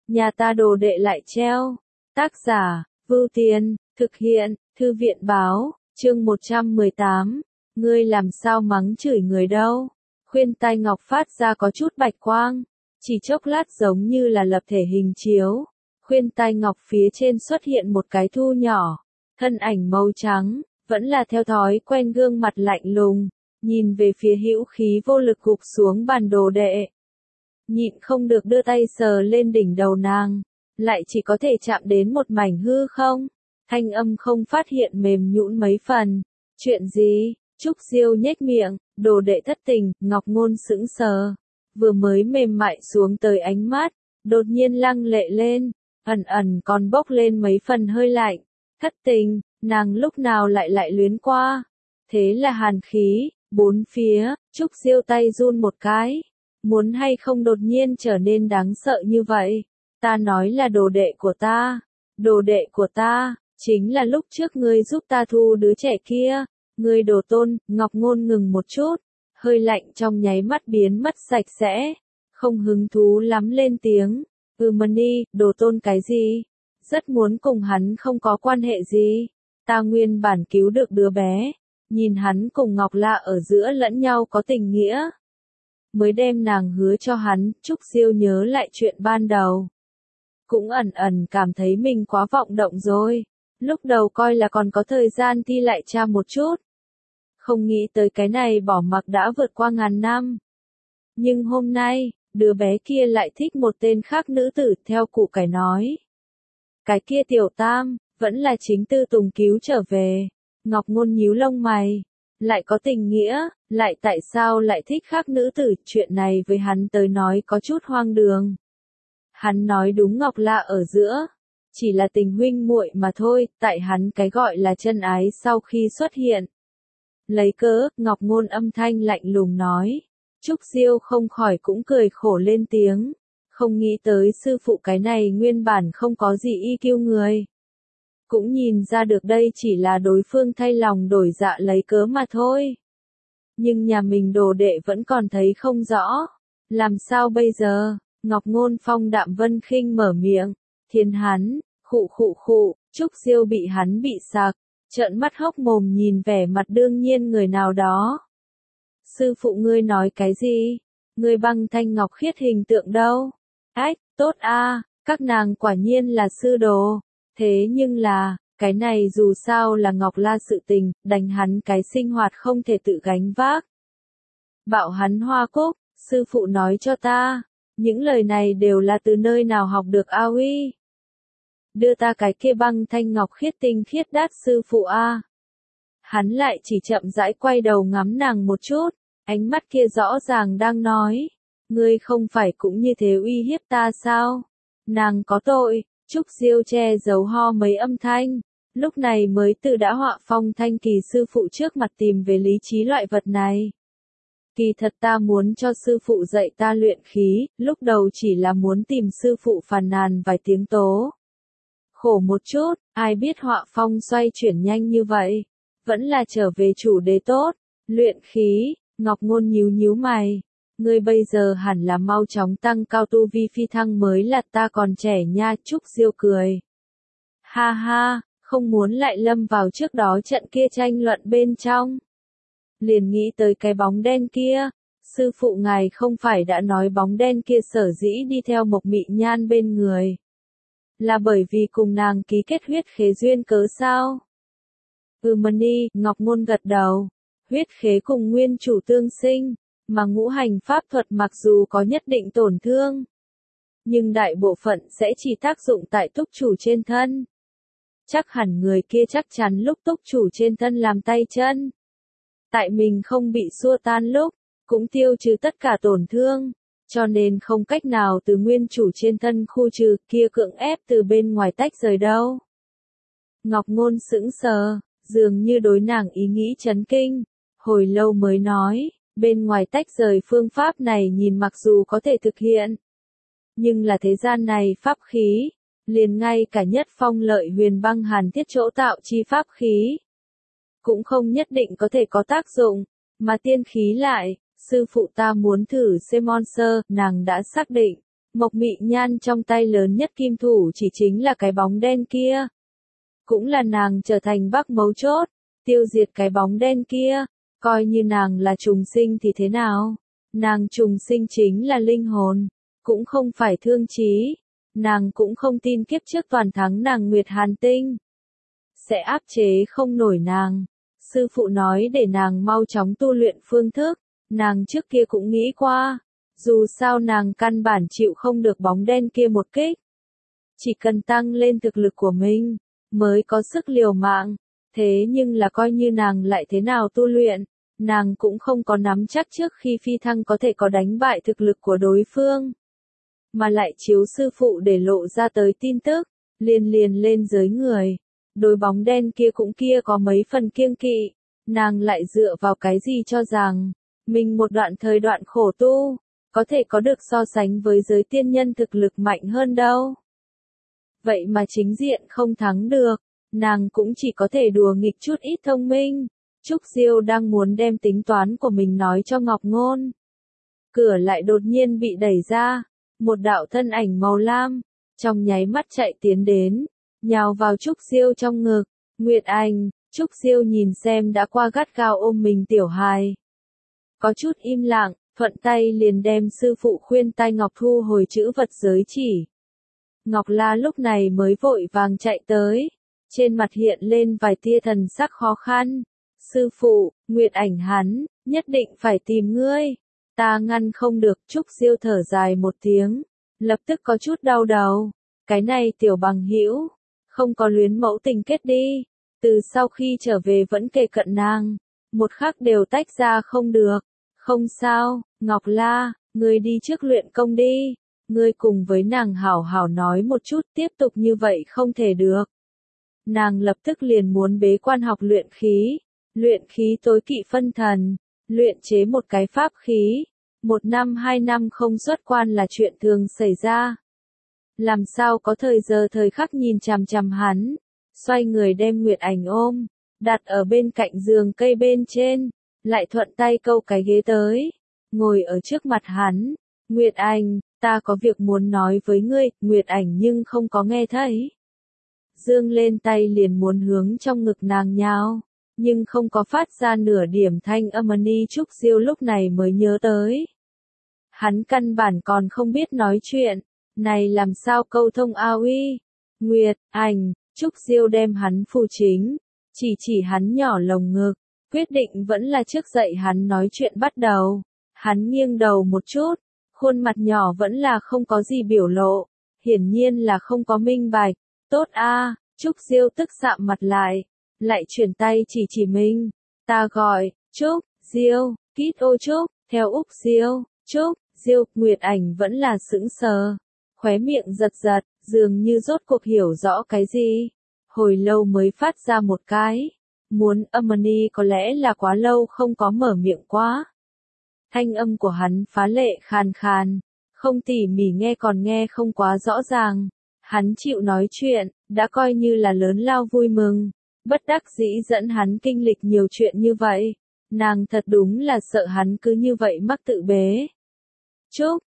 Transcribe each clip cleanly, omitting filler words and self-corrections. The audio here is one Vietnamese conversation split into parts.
nhà ta đồ đệ lại treo. Tác giả, Vưu Tiên, thực hiện, Thư viện báo, chương 118. Ngươi làm sao mắng chửi người đâu? Khuyên tai ngọc phát ra có chút bạch quang, chỉ chốc lát giống như là lập thể hình chiếu. Khuyên tai ngọc phía trên xuất hiện một cái thu nhỏ, thân ảnh màu trắng, vẫn là theo thói quen gương mặt lạnh lùng, nhìn về phía hữu khí vô lực gục xuống bàn đồ đệ. Nhịn không được đưa tay sờ lên đỉnh đầu nàng, lại chỉ có thể chạm đến một mảnh hư không, thanh âm không phát hiện mềm nhũn mấy phần. Chuyện gì? Trúc Diêu nhếch miệng, đồ đệ thất tình. Ngọc Ngôn sững sờ, vừa mới mềm mại xuống tới ánh mắt, đột nhiên lăng lệ lên, ẩn ẩn còn bốc lên mấy phần hơi lạnh. Thất tình, nàng lúc nào lại luyến qua? Thế là hàn khí, bốn phía. Trúc Diêu tay run một cái, muốn hay không đột nhiên trở nên đáng sợ như vậy. Ta nói là đồ đệ của ta, đồ đệ của ta, chính là lúc trước ngươi giúp ta thu đứa trẻ kia, ngươi đồ tôn. Ngọc Ngôn ngừng một chút, hơi lạnh trong nháy mắt biến mất sạch sẽ, không hứng thú lắm lên tiếng. Mani, đồ tôn cái gì? Rất muốn cùng hắn không có quan hệ gì. Ta nguyên bản cứu được đứa bé, nhìn hắn cùng Ngọc La ở giữa lẫn nhau có tình nghĩa, mới đem nàng hứa cho hắn. Trúc Diêu nhớ lại chuyện ban đầu, cũng ẩn ẩn cảm thấy mình quá vọng động rồi. Lúc đầu coi là còn có thời gian thi lại tra một chút, không nghĩ tới cái này bỏ mặc đã vượt qua ngàn năm. Nhưng hôm nay, đứa bé kia lại thích một tên khác nữ tử. Theo cụ cải nói, cái kia tiểu tam, vẫn là chính Tư Tùng cứu trở về. Ngọc Ngôn nhíu lông mày, lại có tình nghĩa, lại tại sao lại thích khác nữ tử? Chuyện này với hắn tới nói có chút hoang đường. Hắn nói đúng, Ngọc La ở giữa chỉ là tình huynh muội mà thôi, tại hắn cái gọi là chân ái sau khi xuất hiện. Lấy cớ, Ngọc Ngôn âm thanh lạnh lùng nói. Trúc Diêu không khỏi cũng cười khổ lên tiếng, không nghĩ tới sư phụ cái này nguyên bản không có gì IQ người. Cũng nhìn ra được đây chỉ là đối phương thay lòng đổi dạ lấy cớ mà thôi. Nhưng nhà mình đồ đệ vẫn còn thấy không rõ. Làm sao bây giờ? Ngọc Ngôn phong đạm vân khinh mở miệng. Thiên hắn, khụ. Trúc Diêu bị hắn bị sặc, trợn mắt hốc mồm nhìn vẻ mặt đương nhiên người nào đó. Sư phụ ngươi nói cái gì? Ngươi băng thanh ngọc khiết hình tượng đâu? Ách, tốt a, các nàng quả nhiên là sư đồ. Thế nhưng là, cái này dù sao là Ngọc La sự tình, đành hắn cái sinh hoạt không thể tự gánh vác. Bảo hắn Hoa Cúc, sư phụ nói cho ta, những lời này đều là từ nơi nào học được a uy? Đưa ta cái kia băng thanh ngọc khiết tinh khiết đát sư phụ a. Hắn lại chỉ chậm rãi quay đầu ngắm nàng một chút, ánh mắt kia rõ ràng đang nói, ngươi không phải cũng như thế uy hiếp ta sao? Nàng có tội. Trúc Diêu che giấu ho mấy âm thanh, lúc này mới từ đã họa phong thanh kỳ sư phụ trước mặt tìm về lý trí loại vật này. Kỳ thật ta muốn cho sư phụ dạy ta luyện khí, lúc đầu chỉ là muốn tìm sư phụ phàn nàn vài tiếng tố khổ một chút, ai biết họa phong xoay chuyển nhanh như vậy, vẫn là trở về chủ đề tốt. Luyện khí. Ngọc Ngôn nhíu mày, ngươi bây giờ hẳn là mau chóng tăng cao tu vi phi thăng mới là, ta còn trẻ nha. Trúc Diêu cười. Ha ha, không muốn lại lâm vào trước đó trận kia tranh luận bên trong. Liền nghĩ tới cái bóng đen kia, sư phụ ngài không phải đã nói bóng đen kia sở dĩ đi theo Mộc Mị Nhan bên người, là bởi vì cùng nàng ký kết huyết khế duyên cớ sao? Mani, Ngọc Ngôn gật đầu. Huyết khế cùng nguyên chủ tương sinh, mà ngũ hành pháp thuật mặc dù có nhất định tổn thương, nhưng đại bộ phận sẽ chỉ tác dụng tại túc chủ trên thân. Chắc hẳn người kia chắc chắn lúc túc chủ trên thân làm tay chân, tại mình không bị xua tan lúc, cũng tiêu trừ tất cả tổn thương, cho nên không cách nào từ nguyên chủ trên thân khu trừ, kia cưỡng ép từ bên ngoài tách rời đâu. Ngọc Ngôn sững sờ, dường như đối nàng ý nghĩ chấn kinh, hồi lâu mới nói, bên ngoài tách rời phương pháp này nhìn mặc dù có thể thực hiện, nhưng là thế gian này pháp khí, liền ngay cả nhất phong lợi huyền băng hàn thiết chỗ tạo chi pháp khí, cũng không nhất định có thể có tác dụng, mà tiên khí lại. Sư phụ ta muốn thử xem monster, nàng đã xác định, Mộc Mị Nhan trong tay lớn nhất kim thủ chỉ chính là cái bóng đen kia. Cũng là nàng trở thành bắc mấu chốt, tiêu diệt cái bóng đen kia, coi như nàng là trùng sinh thì thế nào? Nàng trùng sinh chính là linh hồn, cũng không phải thương trí. Nàng cũng không tin kiếp trước toàn thắng nàng Nguyệt Hàn Tinh sẽ áp chế không nổi nàng. Sư phụ nói để nàng mau chóng tu luyện phương thức, nàng trước kia cũng nghĩ qua, dù sao nàng căn bản chịu không được bóng đen kia một kích. Chỉ cần tăng lên thực lực của mình, mới có sức liều mạng, thế nhưng là coi như nàng lại thế nào tu luyện, nàng cũng không có nắm chắc trước khi phi thăng có thể có đánh bại thực lực của đối phương. Mà lại chiếu sư phụ để lộ ra tới tin tức, liền lên giới người. Đối bóng đen kia có mấy phần kiêng kỵ, nàng lại dựa vào cái gì cho rằng, mình một đoạn thời đoạn khổ tu, có thể có được so sánh với giới tiên nhân thực lực mạnh hơn đâu. Vậy mà chính diện không thắng được, nàng cũng chỉ có thể đùa nghịch chút ít thông minh. Trúc Diêu đang muốn đem tính toán của mình nói cho Ngọc Ngôn. Cửa lại đột nhiên bị đẩy ra, một đạo thân ảnh màu lam, trong nháy mắt chạy tiến đến, nhào vào Trúc Diêu trong ngực. Nguyệt Anh, Trúc Diêu nhìn xem đã qua gắt gao ôm mình tiểu hài. Có chút im lặng, thuận tay liền đem sư phụ khuyên tai ngọc thu hồi chữ vật giới chỉ. Ngọc La lúc này mới vội vàng chạy tới, trên mặt hiện lên vài tia thần sắc khó khăn. Sư phụ, Nguyệt Ảnh hắn, nhất định phải tìm ngươi. Ta ngăn không được. Trúc Diêu thở dài một tiếng, lập tức có chút đau đầu. Cái này tiểu bằng hữu, không có luyến mẫu tình kết đi. Từ sau khi trở về vẫn kề cận nàng, một khắc đều tách ra không được. Không sao, Ngọc La, ngươi đi trước luyện công đi. Ngươi cùng với nàng hảo hảo nói một chút, tiếp tục như vậy không thể được. Nàng lập tức liền muốn bế quan học luyện khí tối kỵ phân thần, luyện chế một cái pháp khí. 1 năm 2 năm không xuất quan là chuyện thường xảy ra. Làm sao có thời giờ thời khắc nhìn chằm chằm hắn, xoay người đem Nguyệt Ảnh ôm, đặt ở bên cạnh giường cây bên trên, lại thuận tay câu cái ghế tới, ngồi ở trước mặt hắn. Nguyệt Ảnh, ta có việc muốn nói với ngươi. Nguyệt Ảnh nhưng không có nghe thấy. Dương lên tay liền muốn hướng trong ngực nàng nhào, nhưng không có phát ra nửa điểm thanh âm. Trúc Diêu lúc này mới nhớ tới. Hắn căn bản còn không biết nói chuyện, này làm sao câu thông a uy. Nguyệt Ảnh, Trúc Diêu đem hắn phù chính, chỉ hắn nhỏ lồng ngực, quyết định vẫn là trước dậy hắn nói chuyện bắt đầu. Hắn nghiêng đầu một chút, khuôn mặt nhỏ vẫn là không có gì biểu lộ, hiển nhiên là không có minh bạch. Tốt a, Trúc Diêu tức sạm mặt lại chuyển tay chỉ mình. Ta gọi, Trúc Diêu, kít ô Trúc, theo Úc Diêu, Trúc Diêu. Nguyệt Ảnh vẫn là sững sờ, khóe miệng giật, dường như rốt cuộc hiểu rõ cái gì. Hồi lâu mới phát ra một cái, muốn có lẽ là quá lâu không có mở miệng quá. Thanh âm của hắn phá lệ khàn khàn, không tỉ mỉ nghe còn nghe không quá rõ ràng. Hắn chịu nói chuyện, đã coi như là lớn lao vui mừng, bất đắc dĩ dẫn hắn kinh lịch nhiều chuyện như vậy. Nàng thật đúng là sợ hắn cứ như vậy mắc tự bế. Trúc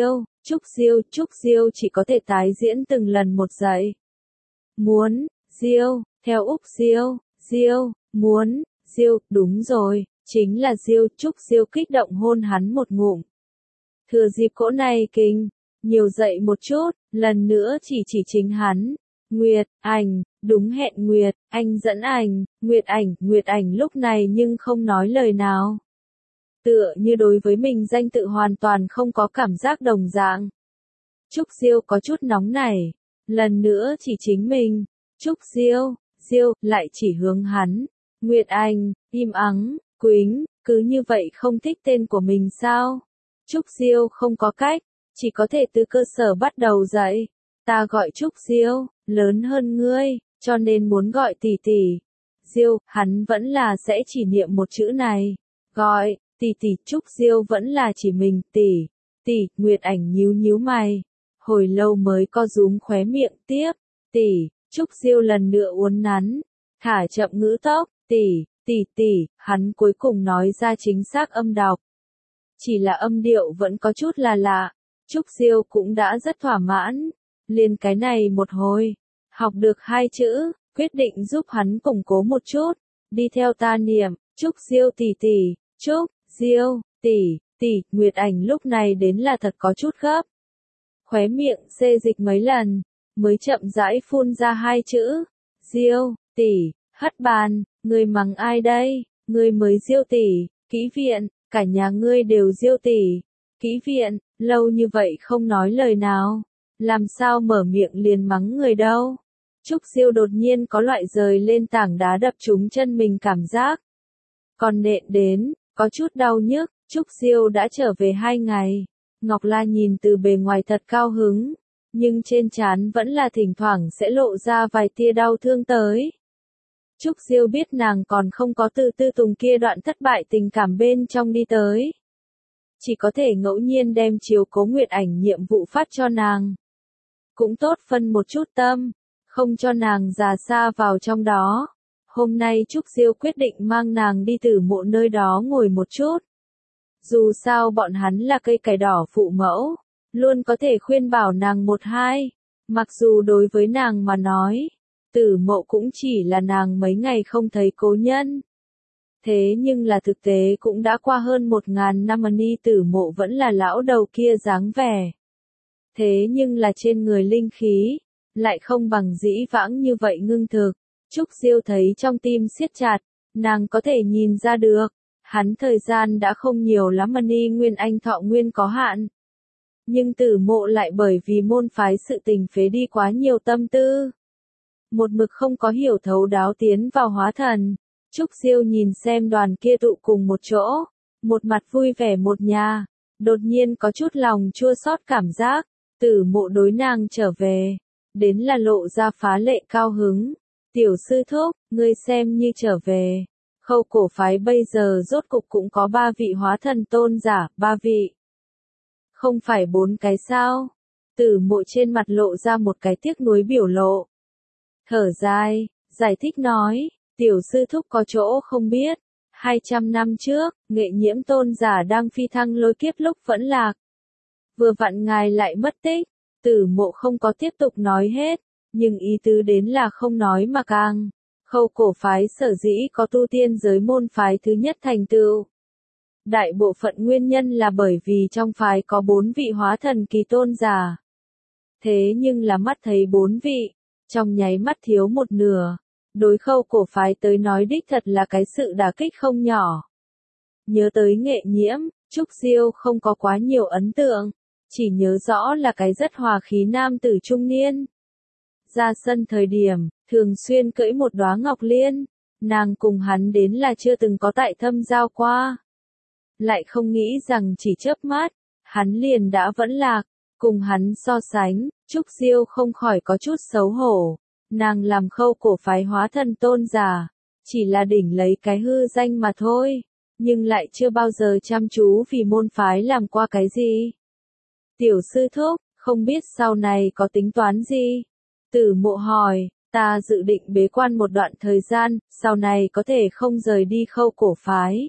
Diêu chỉ có thể tái diễn từng lần một dạy. Muốn, Diêu, theo Úc Diêu, muốn, Diêu, đúng rồi, chính là Diêu. Trúc Diêu kích động hôn hắn một ngụm. Thừa dịp cỗ này kinh, nhiều dậy một chút, lần nữa chỉ chính hắn. Nguyệt Ảnh, đúng hẹn Nguyệt Anh dẫn Ảnh. Nguyệt Ảnh lúc này nhưng không nói lời nào. Tựa như đối với mình danh tự hoàn toàn không có cảm giác đồng dạng. Trúc Diêu có chút nóng nảy, lần nữa chỉ chính mình. Trúc Diêu, lại chỉ hướng hắn. Nguyệt Anh, im ắng, quính, cứ như vậy không thích tên của mình sao? Trúc Diêu không có cách, chỉ có thể từ cơ sở bắt đầu dạy. Ta gọi Trúc Diêu, lớn hơn ngươi, cho nên muốn gọi tỷ tỷ. Diêu, hắn vẫn là sẽ chỉ niệm một chữ này. Gọi, tỷ. Trúc Diêu vẫn là chỉ mình, tỷ. Nguyệt Ảnh nhíu mày, hồi lâu mới co rúm khóe miệng tiếp. Tỷ. Trúc Diêu lần nữa uốn nắn, thả chậm ngữ tốc. Tỷ. Hắn cuối cùng nói ra chính xác âm đọc. Chỉ là âm điệu vẫn có chút là lạ. Trúc Diêu cũng đã rất thỏa mãn, liền cái này một hồi, học được 2 chữ, quyết định giúp hắn củng cố một chút, đi theo ta niệm, Trúc Diêu tỷ tỷ, Trúc Diêu tỷ tỷ, Nguyệt Ảnh lúc này đến là thật có chút gấp. Khóe miệng xê dịch mấy lần, mới chậm rãi phun ra 2 chữ, Diêu tỷ, hất bàn, ngươi mắng ai đây, ngươi mới Diêu tỷ, kỹ viện, cả nhà ngươi đều Diêu tỷ, kỹ viện, lâu như vậy không nói lời nào, làm sao mở miệng liền mắng người đâu. Trúc Diêu đột nhiên có loại rời lên tảng đá đập trúng chân mình cảm giác. Còn nện đến, có chút đau nhức, Trúc Diêu đã trở về 2 ngày. Ngọc La nhìn từ bề ngoài thật cao hứng, nhưng trên trán vẫn là thỉnh thoảng sẽ lộ ra vài tia đau thương tới. Trúc Diêu biết nàng còn không có từ Tư Tùng kia đoạn thất bại tình cảm bên trong đi tới. Chỉ có thể ngẫu nhiên đem chiếu cố Nguyệt Ảnh nhiệm vụ phát cho nàng. Cũng tốt phân một chút tâm, không cho nàng già xa vào trong đó. Hôm nay Trúc Diêu quyết định mang nàng đi Tử Mộ nơi đó ngồi một chút. Dù sao bọn hắn là cây cải đỏ phụ mẫu, luôn có thể khuyên bảo nàng một hai. Mặc dù đối với nàng mà nói, Tử Mộ cũng chỉ là nàng mấy ngày không thấy cố nhân. Thế nhưng là thực tế cũng đã qua hơn 1000 năm mà Ni Tử Mộ vẫn là lão đầu kia dáng vẻ. Thế nhưng là trên người linh khí, lại không bằng dĩ vãng như vậy ngưng thực. Trúc Diêu thấy trong tim siết chặt, nàng có thể nhìn ra được, hắn thời gian đã không nhiều lắm mà Ni Nguyên Anh thọ nguyên có hạn. Nhưng Tử Mộ lại bởi vì môn phái sự tình phế đi quá nhiều tâm tư. Một mực không có hiểu thấu đáo tiến vào hóa thần. Trúc Diêu nhìn xem đoàn kia tụ cùng một chỗ, một mặt vui vẻ một nhà, đột nhiên có chút lòng chua xót cảm giác, Tử Mộ đối nàng trở về, đến là lộ ra phá lệ cao hứng. Tiểu sư thúc, ngươi xem như trở về. Khâu cổ phái bây giờ rốt cục cũng có 3 vị hóa thần tôn giả, 3 vị. Không phải 4 cái sao? Tử Mộ trên mặt lộ ra một cái tiếc nuối biểu lộ. Thở dài, giải thích nói, tiểu sư thúc có chỗ không biết. 200 năm trước, Nghệ Nhiễm tôn giả đang phi thăng lôi kiếp lúc vẫn lạc. Vừa vặn ngài lại mất tích, Tử Mộ không có tiếp tục nói hết, nhưng ý tứ đến là không nói mà càng. Khâu cổ phái sở dĩ có tu tiên giới môn phái thứ nhất thành tựu. Đại bộ phận nguyên nhân là bởi vì trong phái có 4 vị hóa thần kỳ tôn giả. Thế nhưng là mắt thấy 4 vị, trong nháy mắt thiếu một nửa. Đối khâu cổ phái tới nói đích thật là cái sự đả kích không nhỏ. Nhớ tới Nghệ Nhiễm, Trúc Diêu không có quá nhiều ấn tượng, chỉ nhớ rõ là cái rất hòa khí nam tử trung niên. Ra sân thời điểm, thường xuyên cưỡi một đóa ngọc liên, nàng cùng hắn đến là chưa từng có tại thâm giao qua. Lại không nghĩ rằng chỉ chớp mắt, hắn liền đã vẫn lạc, cùng hắn so sánh, Trúc Diêu không khỏi có chút xấu hổ. Nàng làm khâu cổ phái hóa thần tôn giả, chỉ là đỉnh lấy cái hư danh mà thôi, nhưng lại chưa bao giờ chăm chú vì môn phái làm qua cái gì. Tiểu sư thúc, không biết sau này có tính toán gì? Tử Mộ hỏi, ta dự định bế quan một đoạn thời gian, sau này có thể không rời đi khâu cổ phái.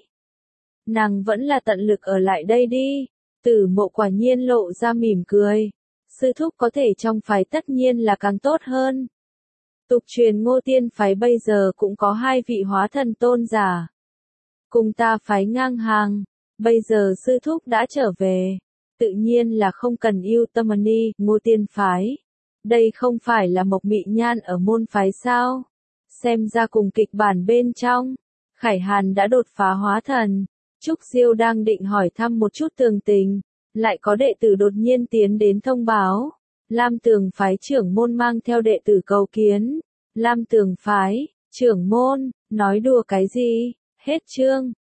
Nàng vẫn là tận lực ở lại đây đi. Tử Mộ quả nhiên lộ ra mỉm cười. Sư thúc có thể trong phái tất nhiên là càng tốt hơn. Tục truyền Ngô Tiên phái bây giờ cũng có 2 vị hóa thần tôn giả. Cùng ta phái ngang hàng, bây giờ sư thúc đã trở về. Tự nhiên là không cần yêu tâm ni, Ngô Tiên phái. Đây không phải là Mộc Mị Nhan ở môn phái sao? Xem ra cùng kịch bản bên trong, Khải Hàn đã đột phá hóa thần. Trúc Diêu đang định hỏi thăm một chút tường tình, lại có đệ tử đột nhiên tiến đến thông báo. Lam Tường phái trưởng môn mang theo đệ tử cầu kiến. Lam Tường phái, trưởng môn, nói đùa cái gì? Hết chương.